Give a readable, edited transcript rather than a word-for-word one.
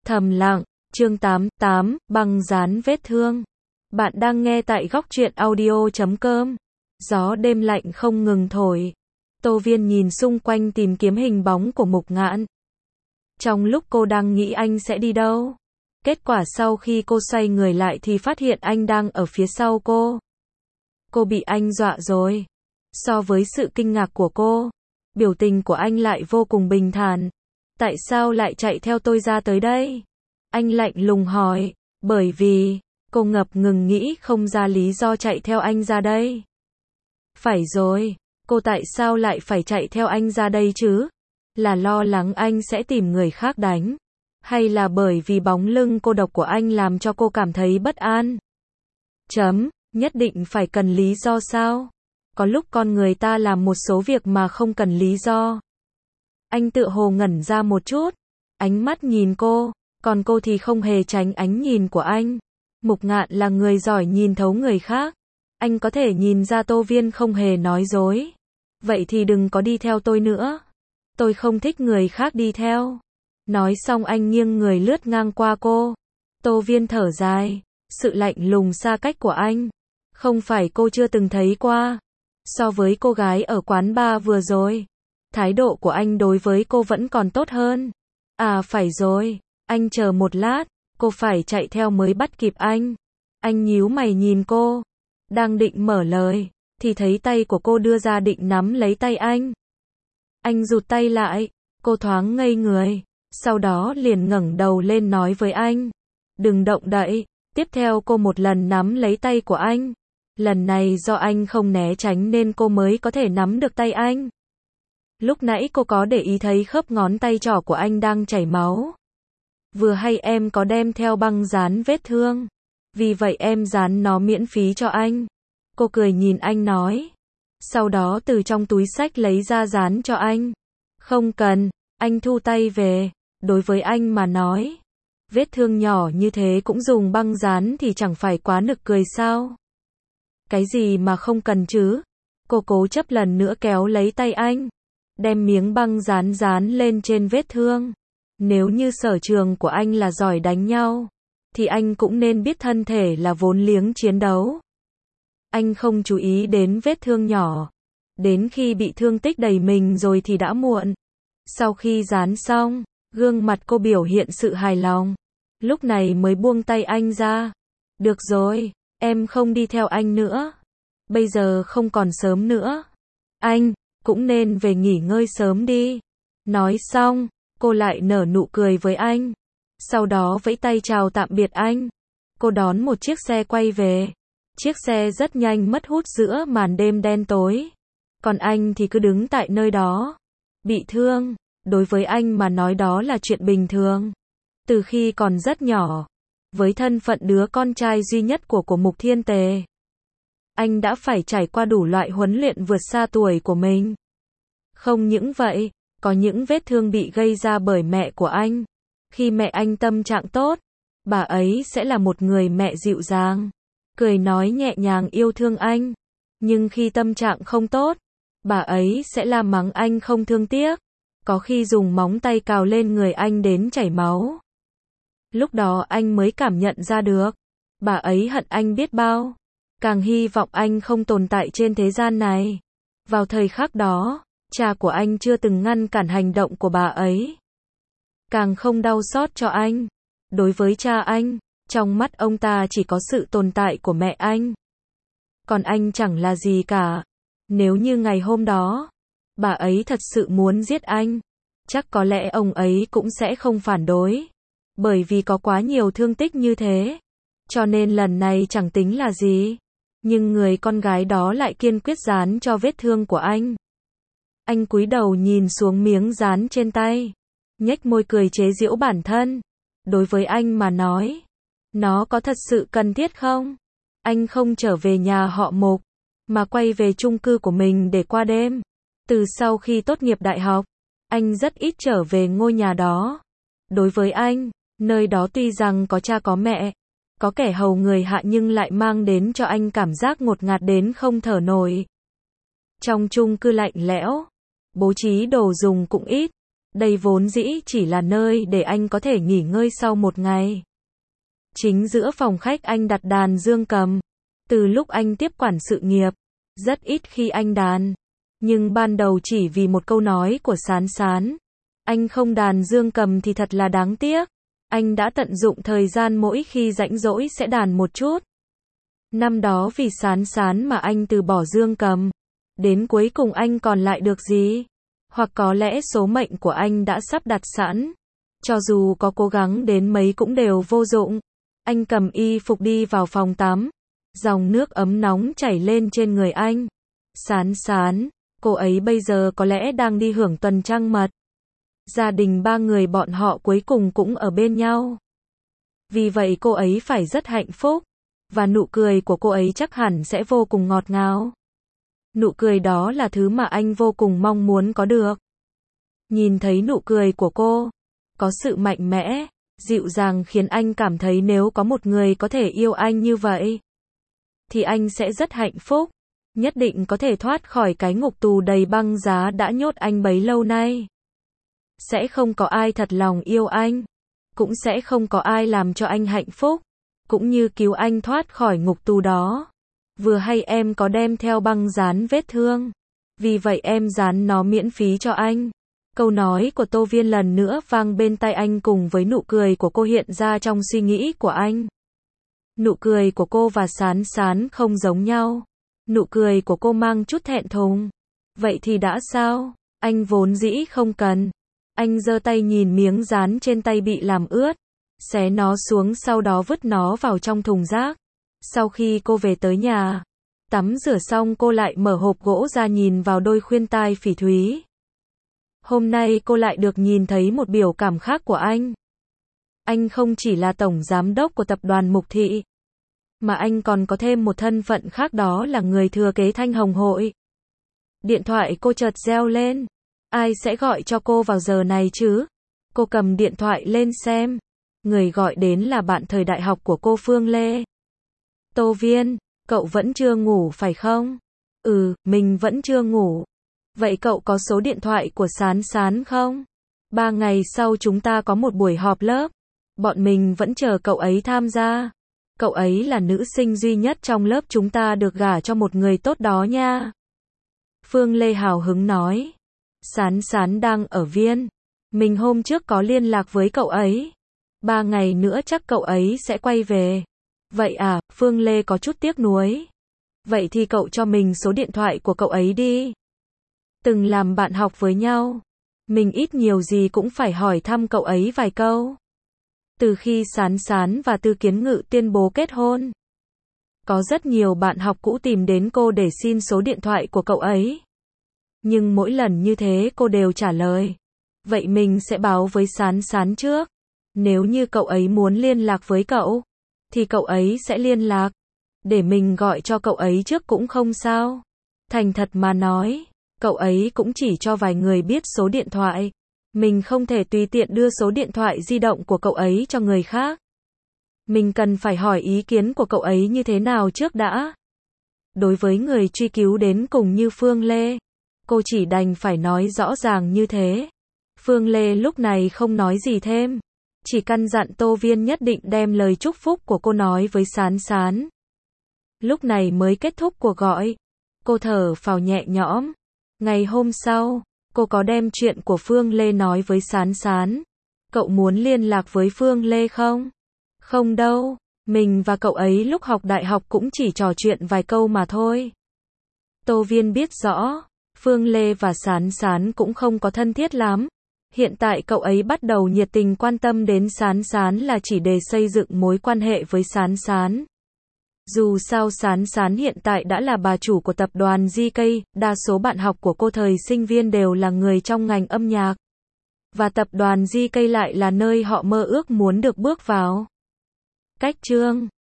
Thầm lặng, chương 88, băng dán vết thương. Bạn đang nghe tại góc truyện audio.com. Gió đêm lạnh không ngừng thổi. Tô Viên nhìn xung quanh tìm kiếm hình bóng của Mục Ngạn. Trong lúc cô đang nghĩ anh sẽ đi đâu, kết quả sau khi cô xoay người lại thì phát hiện anh đang ở phía sau cô. Cô bị anh dọa rồi. So với sự kinh ngạc của cô, biểu tình của anh lại vô cùng bình thản. Tại sao lại chạy theo tôi ra tới đây? Anh lạnh lùng hỏi. Bởi vì, cô ngập ngừng nghĩ không ra lý do chạy theo anh ra đây. Phải rồi, cô tại sao lại phải chạy theo anh ra đây chứ? Là lo lắng anh sẽ tìm người khác đánh? Hay là bởi vì bóng lưng cô độc của anh làm cho cô cảm thấy bất an? Nhất định phải cần lý do sao? Có lúc con người ta làm một số việc mà không cần lý do. Anh tựa hồ ngẩn ra một chút, ánh mắt nhìn cô, còn cô thì không hề tránh ánh nhìn của anh. Mục Ngạn là người giỏi nhìn thấu người khác. Anh có thể nhìn ra Tô Viên không hề nói dối. Vậy thì đừng có đi theo tôi nữa. Tôi không thích người khác đi theo. Nói xong anh nghiêng người lướt ngang qua cô. Tô Viên thở dài. Sự lạnh lùng xa cách của anh, không phải cô chưa từng thấy qua. So với cô gái ở quán bar vừa rồi, thái độ của anh đối với cô vẫn còn tốt hơn. À phải rồi, anh chờ một lát, cô phải chạy theo mới bắt kịp anh. Anh nhíu mày nhìn cô, đang định mở lời, thì thấy tay của cô đưa ra định nắm lấy tay anh. Anh rụt tay lại, cô thoáng ngây người, sau đó liền ngẩng đầu lên nói với anh. Đừng động đậy. Tiếp theo cô một lần nắm lấy tay của anh. Lần này do anh không né tránh nên cô mới có thể nắm được tay anh. Lúc nãy cô có để ý thấy khớp ngón tay trỏ của anh đang chảy máu. Vừa hay em có đem theo băng dán vết thương, vì vậy em dán nó miễn phí cho anh. Cô cười nhìn anh nói. Sau đó từ trong túi xách lấy ra dán cho anh. Không cần, anh thu tay về. Đối với anh mà nói, vết thương nhỏ như thế cũng dùng băng dán thì chẳng phải quá nực cười sao? Cái gì mà không cần chứ? Cô cố chấp lần nữa kéo lấy tay anh, đem miếng băng dán dán lên trên vết thương. Nếu như sở trường của anh là giỏi đánh nhau, thì anh cũng nên biết thân thể là vốn liếng chiến đấu. Anh không chú ý đến vết thương nhỏ, đến khi bị thương tích đầy mình rồi thì đã muộn. Sau khi dán xong, gương mặt cô biểu hiện sự hài lòng. Lúc này mới buông tay anh ra. Được rồi, em không đi theo anh nữa. Bây giờ không còn sớm nữa. Anh cũng nên về nghỉ ngơi sớm đi. Nói xong, cô lại nở nụ cười với anh. Sau đó vẫy tay chào tạm biệt anh. Cô đón một chiếc xe quay về. Chiếc xe rất nhanh mất hút giữa màn đêm đen tối. Còn anh thì cứ đứng tại nơi đó. Bị thương, đối với anh mà nói đó là chuyện bình thường. Từ khi còn rất nhỏ, với thân phận đứa con trai duy nhất của Mục Thiên Tề, anh đã phải trải qua đủ loại huấn luyện vượt xa tuổi của mình. Không những vậy, có những vết thương bị gây ra bởi mẹ của anh. Khi mẹ anh tâm trạng tốt, bà ấy sẽ là một người mẹ dịu dàng, cười nói nhẹ nhàng yêu thương anh. Nhưng khi tâm trạng không tốt, bà ấy sẽ la mắng anh không thương tiếc, có khi dùng móng tay cào lên người anh đến chảy máu. Lúc đó anh mới cảm nhận ra được, bà ấy hận anh biết bao, càng hy vọng anh không tồn tại trên thế gian này. Vào thời khắc đó, cha của anh chưa từng ngăn cản hành động của bà ấy, càng không đau xót cho anh. Đối với cha anh, trong mắt ông ta chỉ có sự tồn tại của mẹ anh. Còn anh chẳng là gì cả. Nếu như ngày hôm đó, bà ấy thật sự muốn giết anh, chắc có lẽ ông ấy cũng sẽ không phản đối. Bởi vì có quá nhiều thương tích như thế, cho nên lần này chẳng tính là gì. Nhưng người con gái đó lại kiên quyết dán cho vết thương của anh. Anh cúi đầu nhìn xuống miếng dán trên tay, nhếch môi cười chế giễu bản thân. Đối với anh mà nói, nó có thật sự cần thiết không? Anh không trở về nhà họ Mục, mà quay về chung cư của mình để qua đêm. Từ sau khi tốt nghiệp đại học, anh rất ít trở về ngôi nhà đó. Đối với anh, nơi đó tuy rằng có cha có mẹ, có kẻ hầu người hạ nhưng lại mang đến cho anh cảm giác ngột ngạt đến không thở nổi. Trong chung cư lạnh lẽo, bố trí đồ dùng cũng ít, Đây vốn dĩ chỉ là nơi để anh có thể nghỉ ngơi sau một ngày. Chính giữa phòng khách anh đặt đàn dương cầm. Từ lúc anh tiếp quản sự nghiệp, rất ít khi anh đàn. Nhưng ban đầu chỉ vì một câu nói của Sán Sán. Anh không đàn dương cầm thì thật là đáng tiếc. Anh đã tận dụng thời gian mỗi khi rảnh rỗi sẽ đàn một chút. Năm đó vì Sán Sán mà anh từ bỏ dương cầm. Đến cuối cùng anh còn lại được gì? Hoặc có lẽ số mệnh của anh đã sắp đặt sẵn. Cho dù có cố gắng đến mấy cũng đều vô dụng. Anh cầm y phục đi vào phòng tắm. Dòng nước ấm nóng chảy lên trên người anh. Sán Sán, cô ấy bây giờ có lẽ đang đi hưởng tuần trăng mật. Gia đình ba người bọn họ cuối cùng cũng ở bên nhau. Vì vậy cô ấy phải rất hạnh phúc. Và nụ cười của cô ấy chắc hẳn sẽ vô cùng ngọt ngào. Nụ cười đó là thứ mà anh vô cùng mong muốn có được. Nhìn thấy nụ cười của cô, có sự mạnh mẽ, dịu dàng khiến anh cảm thấy nếu có một người có thể yêu anh như vậy, thì anh sẽ rất hạnh phúc. Nhất định có thể thoát khỏi cái ngục tù đầy băng giá đã nhốt anh bấy lâu nay. Sẽ không có ai thật lòng yêu anh. Cũng sẽ không có ai làm cho anh hạnh phúc. Cũng như cứu anh thoát khỏi ngục tù đó. Vừa hay em có đem theo băng dán vết thương. Vì vậy em dán nó miễn phí cho anh. Câu nói của Tô Viên lần nữa vang bên tai anh cùng với nụ cười của cô hiện ra trong suy nghĩ của anh. Nụ cười của cô và Sán Sán không giống nhau. Nụ cười của cô mang chút thẹn thùng. Vậy thì đã sao? Anh vốn dĩ không cần. Anh giơ tay nhìn miếng dán trên tay bị làm ướt. Xé nó xuống sau đó vứt nó vào trong thùng rác. Sau khi cô về tới nhà, tắm rửa xong cô lại mở hộp gỗ ra nhìn vào đôi khuyên tai phỉ thúy. Hôm nay cô lại được nhìn thấy một biểu cảm khác của anh. Anh không chỉ là tổng giám đốc của tập đoàn Mục Thị, mà anh còn có thêm một thân phận khác, đó là người thừa kế Thanh Hồng Hội. Điện thoại cô chợt reo lên. Ai sẽ gọi cho cô vào giờ này chứ? Cô cầm điện thoại lên xem. Người gọi đến là bạn thời đại học của cô, Phương Lê. Tô Viên, cậu vẫn chưa ngủ phải không? Ừ, mình vẫn chưa ngủ. Vậy cậu có số điện thoại của Sán Sán không? 3 ngày sau chúng ta có một buổi họp lớp. Bọn mình vẫn chờ cậu ấy tham gia. Cậu ấy là nữ sinh duy nhất trong lớp chúng ta được gả cho một người tốt đó nha. Phương Lê hào hứng nói. Sán Sán đang ở Viên. Mình hôm trước có liên lạc với cậu ấy. 3 ngày nữa chắc cậu ấy sẽ quay về. Vậy à, Phương Lê có chút tiếc nuối. Vậy thì cậu cho mình số điện thoại của cậu ấy đi. Từng làm bạn học với nhau. Mình ít nhiều gì cũng phải hỏi thăm cậu ấy vài câu. Từ khi Sán Sán và Tư Kiến Ngự tuyên bố kết hôn, có rất nhiều bạn học cũ tìm đến cô để xin số điện thoại của cậu ấy. Nhưng mỗi lần như thế cô đều trả lời. Vậy mình sẽ báo với Sán Sán trước. Nếu như cậu ấy muốn liên lạc với cậu, thì cậu ấy sẽ liên lạc. Để mình gọi cho cậu ấy trước cũng không sao. Thành thật mà nói, cậu ấy cũng chỉ cho vài người biết số điện thoại. Mình không thể tùy tiện đưa số điện thoại di động của cậu ấy cho người khác. Mình cần phải hỏi ý kiến của cậu ấy như thế nào trước đã. Đối với người truy cứu đến cùng như Phương Lê, cô chỉ đành phải nói rõ ràng như thế. Phương Lê lúc này không nói gì thêm. Chỉ căn dặn Tô Viên nhất định đem lời chúc phúc của cô nói với Sán Sán. Lúc này mới kết thúc cuộc gọi. Cô thở phào nhẹ nhõm. Ngày hôm sau, cô có đem chuyện của Phương Lê nói với Sán Sán. Cậu muốn liên lạc với Phương Lê không? Không đâu, mình và cậu ấy lúc học đại học cũng chỉ trò chuyện vài câu mà thôi. Tô Viên biết rõ, Phương Lê và Sán Sán cũng không có thân thiết lắm. Hiện tại cậu ấy bắt đầu nhiệt tình quan tâm đến Sán Sán là chỉ để xây dựng mối quan hệ với Sán Sán. Dù sao Sán Sán hiện tại đã là bà chủ của tập đoàn GK, đa số bạn học của cô thời sinh viên đều là người trong ngành âm nhạc. Và tập đoàn GK lại là nơi họ mơ ước muốn được bước vào. Cách chương